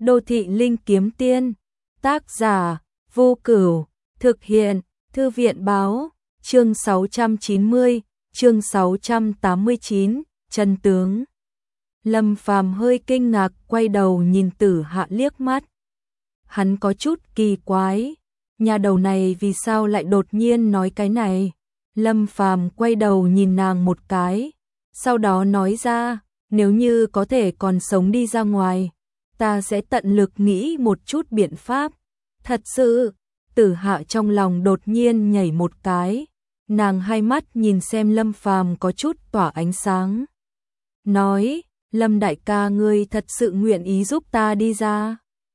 Đô thị linh kiếm tiên, tác giả, Vô Cửu, thực hiện, Thư viện báo, chương 690, chương 689, chân tướng. Lâm Phàm hơi kinh ngạc quay đầu nhìn Tử Hạ liếc mắt. Hắn có chút kỳ quái, nhà đầu này vì sao lại đột nhiên nói cái này. Lâm Phàm quay đầu nhìn nàng một cái, sau đó nói ra, nếu như có thể còn sống đi ra ngoài, ta sẽ tận lực nghĩ một chút biện pháp. Thật sự, Tử Hạ trong lòng đột nhiên nhảy một cái, nàng hai mắt nhìn xem Lâm Phàm có chút tỏa ánh sáng. Nói, Lâm đại ca ngươi thật sự nguyện ý giúp ta đi ra.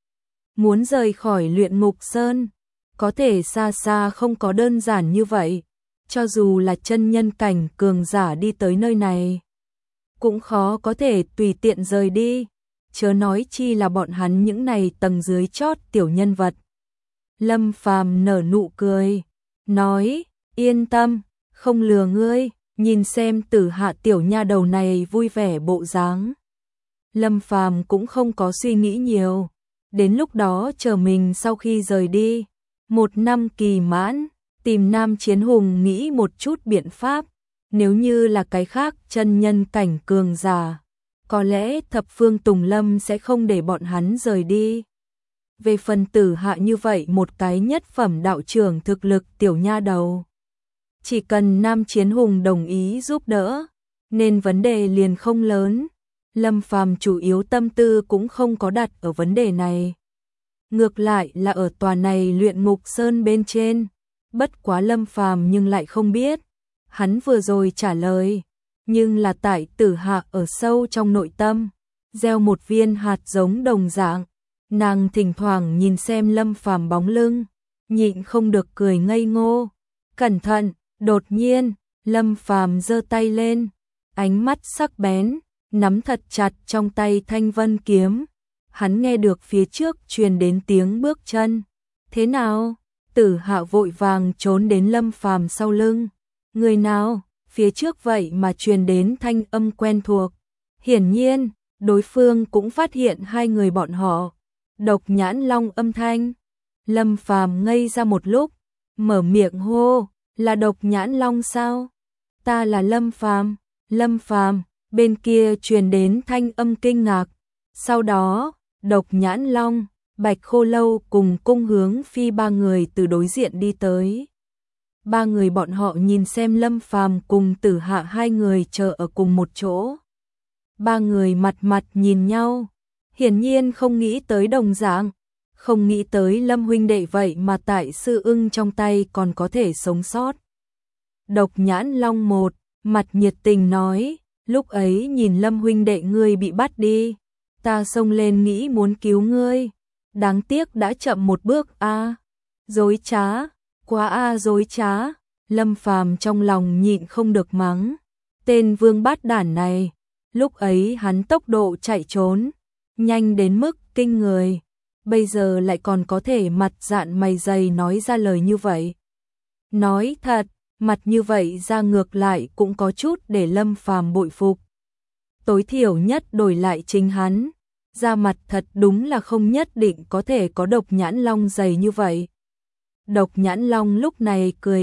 Muốn rời khỏi Luyện Ngục Sơn, có thể xa xa không có đơn giản như vậy, cho dù là chân nhân cảnh cường giả đi tới nơi này, cũng khó có thể tùy tiện rời đi, chớ nói chi là bọn hắn những này tầng dưới chót tiểu nhân vật. Lâm Phàm nở nụ cười, nói, yên tâm, không lừa ngươi, nhìn xem Tử Hạ tiểu nha đầu này vui vẻ bộ dáng. Lâm Phàm cũng không có suy nghĩ nhiều, đến lúc đó chờ mình sau khi rời đi, 1 năm kỳ mãn, tìm Nam Chiến Hùng nghĩ một chút biện pháp, nếu như là cái khác chân nhân cảnh cường giả, có lẽ Thập Phương Tùng Lâm sẽ không để bọn hắn rời đi. Về phần Tử Hạ như vậy một cái nhất phẩm đạo trưởng thực lực tiểu nha đầu, chỉ cần Nam Chiến Hùng đồng ý giúp đỡ, nên vấn đề liền không lớn. Lâm Phàm chủ yếu tâm tư cũng không có đặt ở vấn đề này, ngược lại là ở tòa này Luyện Ngục Sơn bên trên. Bất quá Lâm Phàm nhưng lại không biết, hắn vừa rồi trả lời, nhưng là tại Tử Hạ ở sâu trong nội tâm, gieo một viên hạt giống đồng dạng. Nàng thỉnh thoảng nhìn xem Lâm Phàm bóng lưng, nhịn không được cười ngây ngô. Cẩn thận, đột nhiên, Lâm Phàm giơ tay lên, ánh mắt sắc bén, nắm thật chặt trong tay Thanh Vân kiếm. Hắn nghe được phía trước truyền đến tiếng bước chân. Thế nào? Tử Hạ vội vàng trốn đến Lâm Phàm sau lưng. Người nào? Phía trước vậy mà truyền đến thanh âm quen thuộc. Hiển nhiên, đối phương cũng phát hiện hai người bọn họ. Độc Nhãn Long âm thanh. Lâm Phàm ngây ra một lúc, mở miệng hô, là Độc Nhãn Long sao? Ta là Lâm Phàm. Lâm Phàm, bên kia truyền đến thanh âm kinh ngạc. Sau đó, Độc Nhãn Long, Bạch Khô Lâu cùng Cung Hướng Phi ba người từ đối diện đi tới. Ba người bọn họ nhìn xem Lâm Phàm cùng Tử Hạ hai người chờ ở cùng một chỗ. Ba người mặt nhìn nhau, hiển nhiên không nghĩ tới đồng dạng, không nghĩ tới Lâm huynh đệ vậy mà tại Sư Ưng trong tay còn có thể sống sót. Độc Nhãn Long một mặt nhiệt tình nói, lúc ấy nhìn Lâm huynh đệ ngươi bị bắt đi, ta xông lên nghĩ muốn cứu ngươi, đáng tiếc đã chậm một bước a. Dối trá, quá dối trá. Lâm Phàm trong lòng nhịn không được mắng, tên vương bát đản này, lúc ấy hắn tốc độ chạy trốn nhanh đến mức kinh người, bây giờ lại còn có thể mặt dạn mày dày nói ra lời như vậy. Nói thật, mặt như vậy ra ngược lại cũng có chút để Lâm Phàm bội phục. Tối thiểu nhất đổi lại chính hắn, ra mặt thật đúng là không nhất định có thể có Độc Nhãn Long dày như vậy. Độc Nhãn Long lúc này cười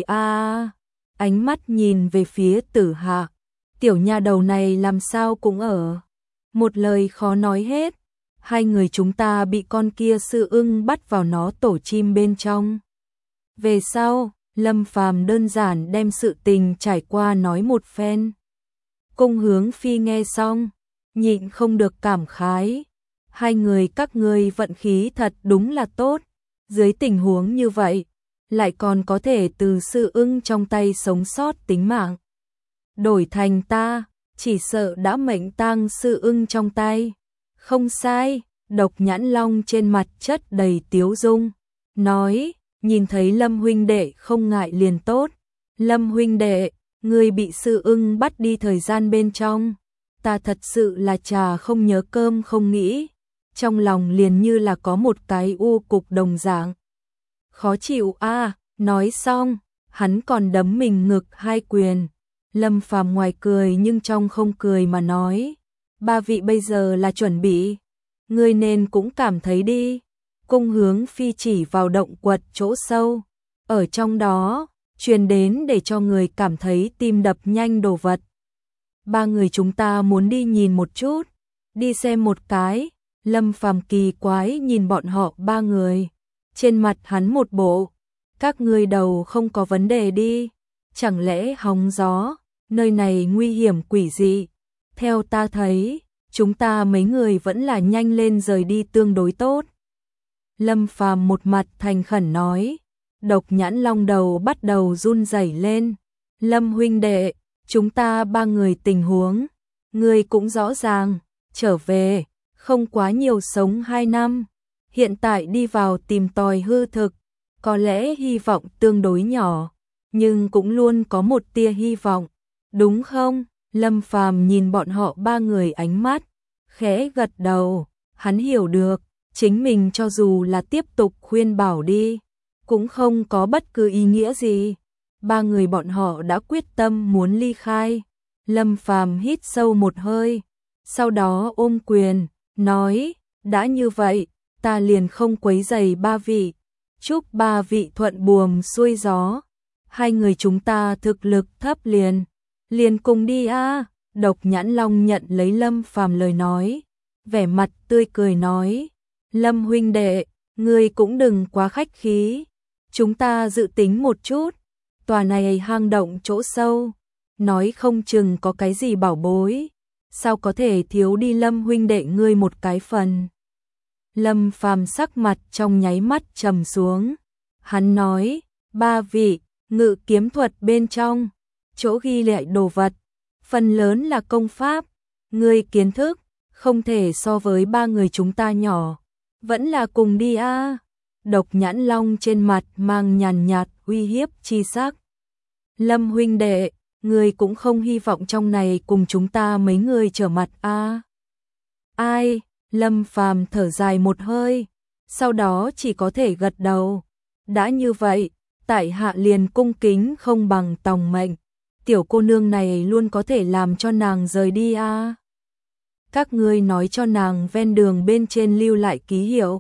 ánh mắt nhìn về phía Tử Hạ. Tiểu nha đầu này làm sao cũng ở. Một lời khó nói hết. Hai người chúng ta bị con kia Sư Ưng bắt vào nó tổ chim bên trong. Về sau, Lâm Phàm đơn giản đem sự tình trải qua nói một phen. Cung Hướng Phi nghe xong, nhịn không được cảm khái. Hai người các ngươi vận khí thật đúng là tốt. Dưới tình huống như vậy, lại còn có thể từ Sư Ưng trong tay sống sót tính mạng. Đổi thành ta, chỉ sợ đã mệnh tang Sư Ưng trong tay. Không sai, Độc Nhãn Long trên mặt chất đầy tiếu dung, nói, nhìn thấy Lâm huynh đệ không ngại liền tốt. Lâm huynh đệ, ngươi bị Sư Ưng bắt đi thời gian bên trong, ta thật sự là trà không nhớ cơm không nghĩ, trong lòng liền như là có một cái u cục đồng dạng. Khó chịu nói xong, hắn còn đấm mình ngực hai quyền. Lâm Phàm ngoài cười nhưng trong không cười mà nói, ba vị bây giờ là chuẩn bị. ngươi nên cũng cảm thấy đi. Cung Hướng Phi chỉ vào động quật chỗ sâu, ở trong đó, truyền đến để cho người cảm thấy tim đập nhanh đồ vật. Ba người chúng ta muốn đi nhìn một chút, đi xem một cái. Lâm Phàm kỳ quái nhìn bọn họ ba người, trên mặt hắn một bộ, các ngươi đầu không có vấn đề đi, chẳng lẽ hóng gió, nơi này nguy hiểm quỷ dị. Theo ta thấy, chúng ta mấy người vẫn là nhanh lên rời đi tương đối tốt. Lâm Phàm một mặt thành khẩn nói. Độc Nhãn Long đầu bắt đầu run rẩy lên. Lâm huynh đệ, chúng ta ba người tình huống, ngươi cũng rõ ràng, trở về, không quá nhiều sống 2 năm. Hiện tại đi vào tìm tòi hư thực, có lẽ hy vọng tương đối nhỏ, nhưng cũng luôn có một tia hy vọng, đúng không? Lâm Phàm nhìn bọn họ ba người ánh mắt, khẽ gật đầu, hắn hiểu được, chính mình cho dù là tiếp tục khuyên bảo đi, cũng không có bất cứ ý nghĩa gì. Ba người bọn họ đã quyết tâm muốn ly khai. Lâm Phàm hít sâu một hơi, sau đó ôm quyền, nói, đã như vậy, ta liền không quấy rầy ba vị, chúc ba vị thuận buồm xuôi gió. Hai người chúng ta thực lực thấp liền cùng đi a. Độc Nhãn Long nhận lấy Lâm Phàm lời nói, vẻ mặt tươi cười nói, Lâm huynh đệ, ngươi cũng đừng quá khách khí, chúng ta dự tính một chút, tòa này hang động chỗ sâu, nói không chừng có cái gì bảo bối, sao có thể thiếu đi Lâm huynh đệ ngươi một cái phần. Lâm Phàm sắc mặt trong nháy mắt trầm xuống, hắn nói, ba vị, ngự kiếm thuật bên trong, chỗ ghi lại đồ vật, phần lớn là công pháp, ngươi kiến thức, không thể so với ba người chúng ta nhỏ, vẫn là cùng đi a. Độc Nhãn Long trên mặt mang nhàn nhạt uy hiếp chi sắc. Lâm huynh đệ, ngươi cũng không hy vọng trong này cùng chúng ta mấy người trở mặt a. Ai? Lâm Phàm thở dài một hơi, sau đó chỉ có thể gật đầu. Đã như vậy, tại hạ liền cung kính không bằng tòng mệnh. Tiểu cô nương này luôn có thể làm cho nàng rời đi a. Các ngươi nói cho nàng ven đường bên trên lưu lại ký hiệu.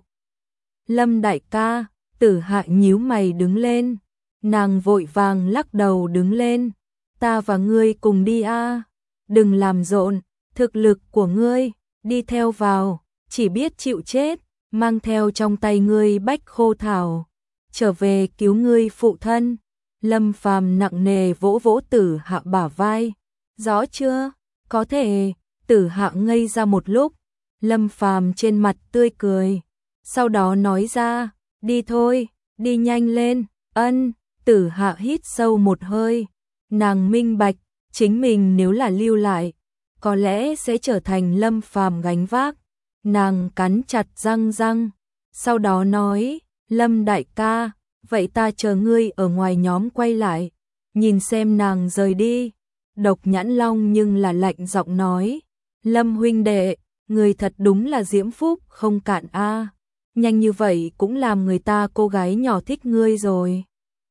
Lâm đại ca, Tử Hạ nhíu mày đứng lên, nàng vội vàng lắc đầu đứng lên, ta và ngươi cùng đi a, đừng làm rộn, thực lực của ngươi, đi theo vào, chỉ biết chịu chết, mang theo trong tay ngươi bách khô thảo, trở về cứu ngươi phụ thân. Lâm Phàm nặng nề vỗ vỗ Tử Hạ bả vai, rõ chưa, có thể. Tử Hạ ngây ra một lúc, Lâm Phàm trên mặt tươi cười, sau đó nói ra, đi thôi, đi nhanh lên. Ân. Tử Hạ hít sâu một hơi, nàng minh bạch, chính mình nếu là lưu lại, có lẽ sẽ trở thành Lâm Phàm gánh vác. Nàng cắn chặt răng, sau đó nói, Lâm đại ca, vậy ta chờ ngươi ở ngoài nhóm quay lại, nhìn xem nàng rời đi. Độc Nhãn Long nhưng là lạnh giọng nói, Lâm huynh đệ, người thật đúng là diễm phúc không cạn a, nhanh như vậy cũng làm người ta cô gái nhỏ thích ngươi rồi.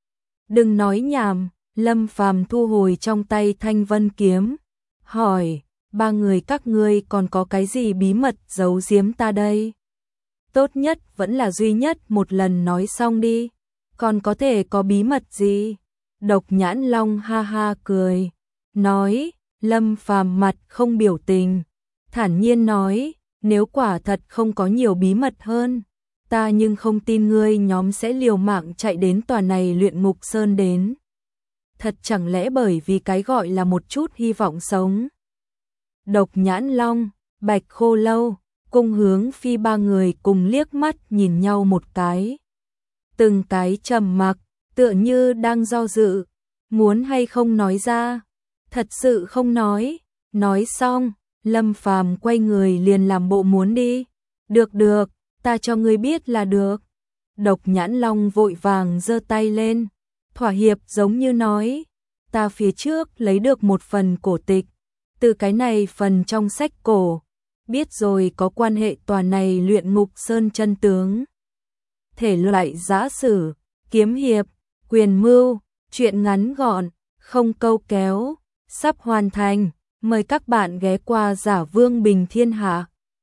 Đừng nói nhảm. Lâm Phàm thu hồi trong tay Thanh Vân kiếm, hỏi, ba người các ngươi còn có cái gì bí mật giấu giếm ta đây? Tốt nhất vẫn là duy nhất một lần nói xong đi, còn có thể có bí mật gì? Độc Nhãn Long ha ha cười, nói, Lâm Phàm mặt không biểu tình, thản nhiên nói, nếu quả thật không có nhiều bí mật hơn, ta nhưng không tin ngươi nhóm sẽ liều mạng chạy đến tòa này Luyện Ngục Sơn đến. Thật chẳng lẽ bởi vì cái gọi là một chút hy vọng sống? Độc Nhãn Long, Bạch Khô Lâu, Cung Hướng Phi ba người cùng liếc mắt nhìn nhau một cái. Từng cái trầm mặc, tựa như đang do dự, muốn hay không nói ra. Thật sự không nói. Nói xong, Lâm Phàm quay người liền làm bộ muốn đi. Được, ta cho ngươi biết là được. Độc Nhãn Long vội vàng giơ tay lên, thỏa hiệp giống như nói, ta phía trước lấy được một phần cổ tịch, từ cái này phần trong sách cổ, biết rồi có quan hệ tòa này Luyện Ngục Sơn chân tướng. Thể loại giã sử, kiếm hiệp, quyền mưu, truyện ngắn gọn, không câu kéo, sắp hoàn thành, mời các bạn ghé qua Giả Vương Bình Thiên Hạ.